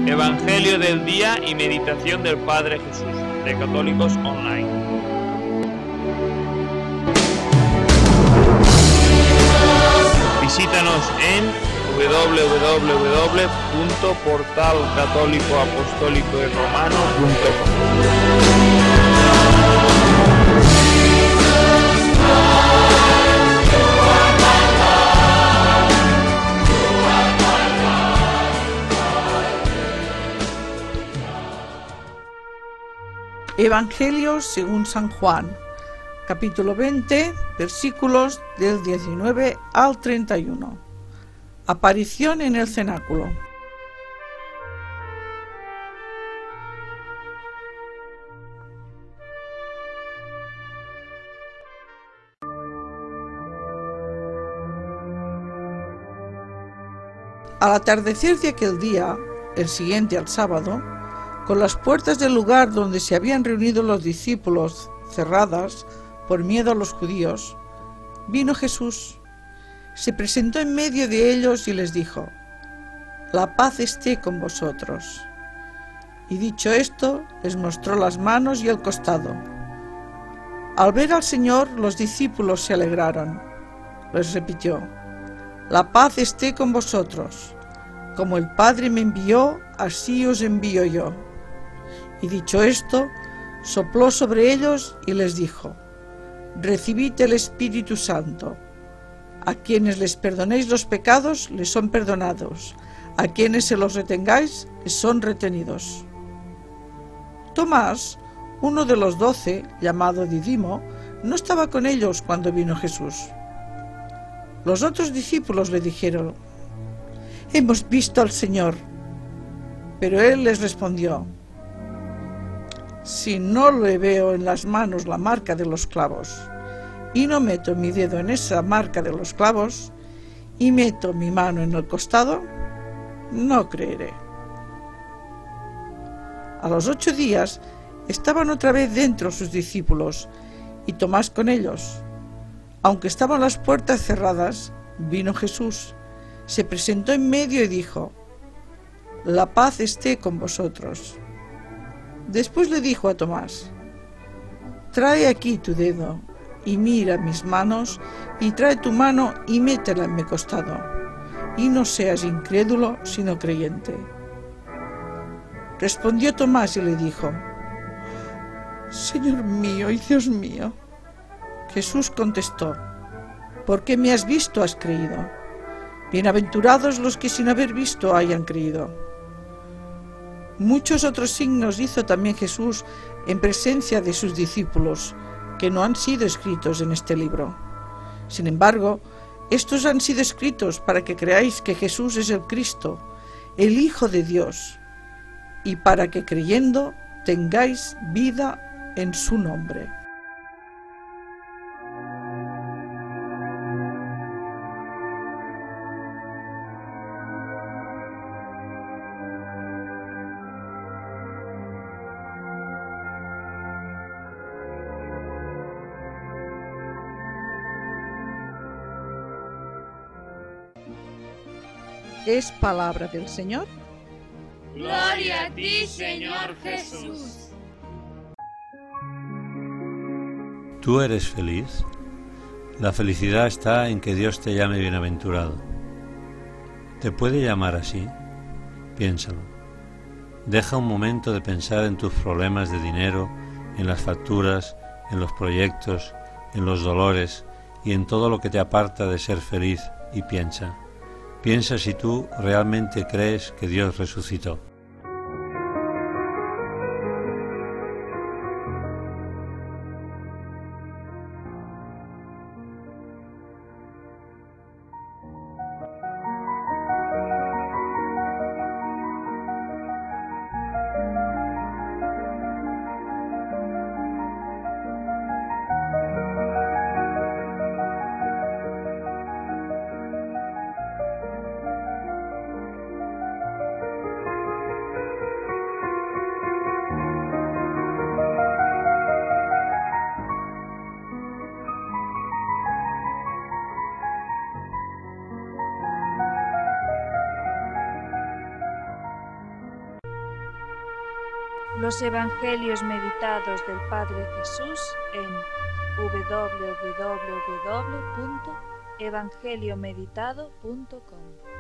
Evangelio del día y meditación del Padre Jesús, de Católicos Online. Visítanos en www.portalcatólicoapostólicoyromano.com. Evangelio según San Juan, capítulo 20, versículos del 19 al 31. Aparición en el cenáculo. Al atardecer de aquel día, el siguiente al sábado, con las puertas del lugar donde se habían reunido los discípulos cerradas por miedo a los judíos, vino Jesús, se presentó en medio de ellos y les dijo: «La paz esté con vosotros». Y dicho esto, les mostró las manos y el costado. Al ver al Señor, los discípulos se alegraron. Les repitió: «La paz esté con vosotros. Como el Padre me envió, así os envío yo». Y dicho esto, sopló sobre ellos y les dijo: «Recibid el Espíritu Santo. A quienes les perdonéis los pecados, les son perdonados. A quienes se los retengáis, les son retenidos». Tomás, uno de los 12, llamado Didimo, no estaba con ellos cuando vino Jesús. Los otros discípulos le dijeron: «Hemos visto al Señor». Pero él les respondió: «Si no le veo en las manos la marca de los clavos, y no meto mi dedo en esa marca de los clavos, y meto mi mano en el costado, no creeré». A los 8 días estaban otra vez dentro sus discípulos, y Tomás con ellos. Aunque estaban las puertas cerradas, vino Jesús, se presentó en medio y dijo: «La paz esté con vosotros». Después le dijo a Tomás: «Trae aquí tu dedo y mira mis manos, y trae tu mano y métela en mi costado, y no seas incrédulo sino creyente». Respondió Tomás y le dijo: «Señor mío y Dios mío». Jesús contestó: «Porque me has visto has creído. Bienaventurados los que sin haber visto hayan creído». Muchos otros signos hizo también Jesús en presencia de sus discípulos, que no han sido escritos en este libro. Sin embargo, estos han sido escritos para que creáis que Jesús es el Cristo, el Hijo de Dios, y para que creyendo tengáis vida en su nombre. Es palabra del Señor. Gloria a ti, Señor Jesús. ¿Tú eres feliz? La felicidad está en que Dios te llame bienaventurado. ¿Te puede llamar así? Piénsalo. Deja un momento de pensar en tus problemas de dinero, en las facturas, en los proyectos, en los dolores y en todo lo que te aparta de ser feliz, y piensa. Piensa si tú realmente crees que Dios resucitó. Los Evangelios meditados del Padre Jesús en www.evangeliomeditado.com.